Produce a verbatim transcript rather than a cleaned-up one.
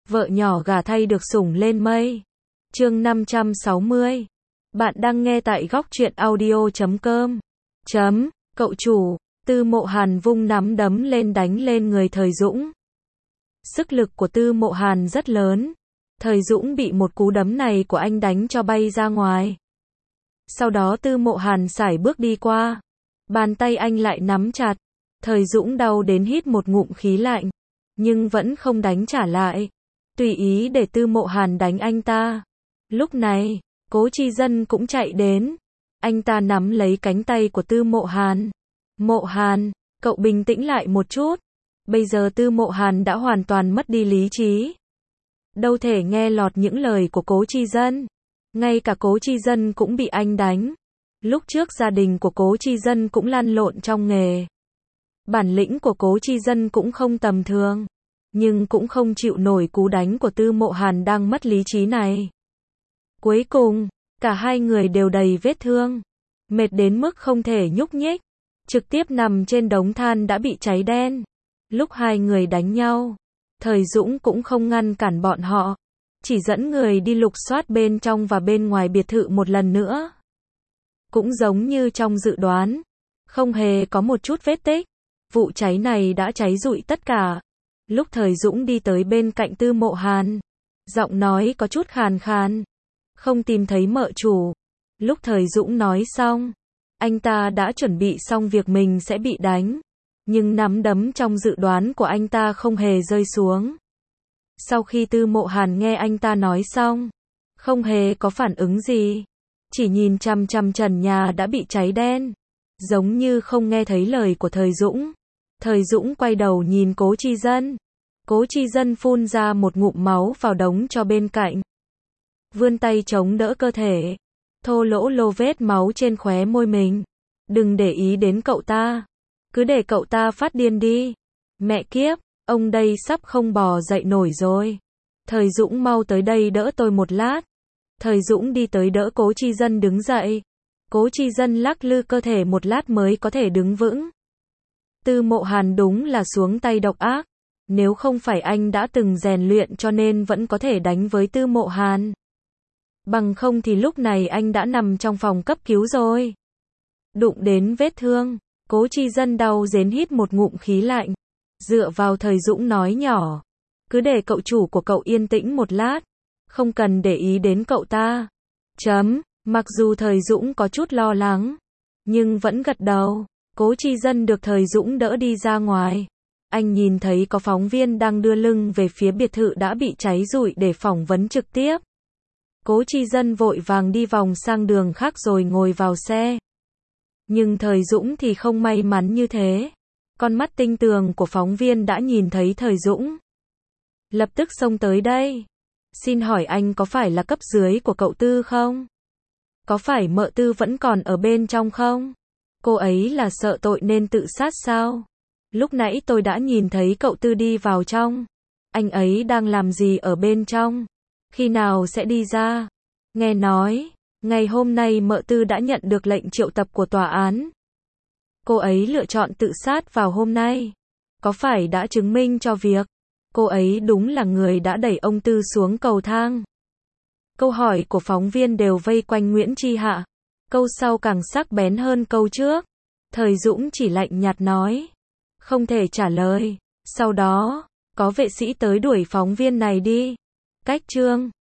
vợ nhỏ gả thay được sủng lên mây. Chương năm trăm sáu mươi. Bạn đang nghe tại góc truyện audio chấm com. Chấm, cậu chủ, Tư Mộ Hàn vung nắm đấm lên đánh lên người Thời Dũng. Sức lực của Tư Mộ Hàn rất lớn. Thời Dũng bị một cú đấm này của anh đánh cho bay ra ngoài. Sau đó Tư Mộ Hàn sải bước đi qua. Bàn tay anh lại nắm chặt. Thời Dũng đau đến hít một ngụm khí lạnh. Nhưng vẫn không đánh trả lại. Tùy ý để Tư Mộ Hàn đánh anh ta. Lúc này, Cố Chi Dân cũng chạy đến. Anh ta nắm lấy cánh tay của Tư Mộ Hàn. Mộ Hàn, cậu bình tĩnh lại một chút. Bây giờ Tư Mộ Hàn đã hoàn toàn mất đi lý trí. Đâu thể nghe lọt những lời của Cố Chi Dân. Ngay cả Cố Chi Dân cũng bị anh đánh. Lúc trước gia đình của Cố Chi Dân cũng lăn lộn trong nghề. Bản lĩnh của Cố Chi Dân cũng không tầm thường. Nhưng cũng không chịu nổi cú đánh của Tư Mộ Hàn đang mất lý trí này. Cuối cùng, cả hai người đều đầy vết thương. Mệt đến mức không thể nhúc nhích. Trực tiếp nằm trên đống than đã bị cháy đen. Lúc hai người đánh nhau, Thời Dũng cũng không ngăn cản bọn họ. Chỉ dẫn người đi lục soát bên trong và bên ngoài biệt thự một lần nữa. Cũng giống như trong dự đoán. Không hề có một chút vết tích. Vụ cháy này đã cháy rụi tất cả. Lúc Thời Dũng đi tới bên cạnh Tư Mộ Hàn, giọng nói có chút khàn khàn. Không tìm thấy mợ chủ. Lúc Thời Dũng nói xong, anh ta đã chuẩn bị xong việc mình sẽ bị đánh. Nhưng nắm đấm trong dự đoán của anh ta không hề rơi xuống. Sau khi Tư Mộ Hàn nghe anh ta nói xong, không hề có phản ứng gì. Chỉ nhìn chằm chằm trần nhà đã bị cháy đen. Giống như không nghe thấy lời của Thời Dũng. Thời Dũng quay đầu nhìn Cố Chi Dân. Cố Chi Dân phun ra một ngụm máu vào đống cho bên cạnh. Vươn tay chống đỡ cơ thể. Thô lỗ lô vết máu trên khóe môi mình. Đừng để ý đến cậu ta. Cứ để cậu ta phát điên đi. Mẹ kiếp, ông đây sắp không bò dậy nổi rồi. Thời Dũng mau tới đây đỡ tôi một lát. Thời Dũng đi tới đỡ Cố Chi Dân đứng dậy. Cố Chi Dân lắc lư cơ thể một lát mới có thể đứng vững. Tư Mộ Hàn đúng là xuống tay độc ác. Nếu không phải anh đã từng rèn luyện cho nên vẫn có thể đánh với Tư Mộ Hàn. Bằng không thì lúc này anh đã nằm trong phòng cấp cứu rồi. Đụng đến vết thương, Cố Chi Dân đau rến hít một ngụm khí lạnh. Dựa vào Thời Dũng nói nhỏ. Cứ để cậu chủ của cậu yên tĩnh một lát. Không cần để ý đến cậu ta. Chấm, mặc dù Thời Dũng có chút lo lắng. Nhưng vẫn gật đầu. Cố Chi Dân được Thời Dũng đỡ đi ra ngoài. Anh nhìn thấy có phóng viên đang đưa lưng về phía biệt thự đã bị cháy rụi để phỏng vấn trực tiếp. Cố Chi Dân vội vàng đi vòng sang đường khác rồi ngồi vào xe. Nhưng Thời Dũng thì không may mắn như thế. Con mắt tinh tường của phóng viên đã nhìn thấy Thời Dũng. Lập tức xông tới đây. Xin hỏi anh có phải là cấp dưới của cậu Tư không? Có phải mợ Tư vẫn còn ở bên trong không? Cô ấy là sợ tội nên tự sát sao? Lúc nãy tôi đã nhìn thấy cậu Tư đi vào trong. Anh ấy đang làm gì ở bên trong? Khi nào sẽ đi ra? Nghe nói, ngày hôm nay mợ Tư đã nhận được lệnh triệu tập của tòa án. Cô ấy lựa chọn tự sát vào hôm nay. Có phải đã chứng minh cho việc cô ấy đúng là người đã đẩy ông Tư xuống cầu thang? Câu hỏi của phóng viên đều vây quanh Nguyễn Chi Hạ. Câu sau càng sắc bén hơn câu trước. Thời Dũng chỉ lạnh nhạt nói. Không thể trả lời. Sau đó, có vệ sĩ tới đuổi phóng viên này đi. Cách chương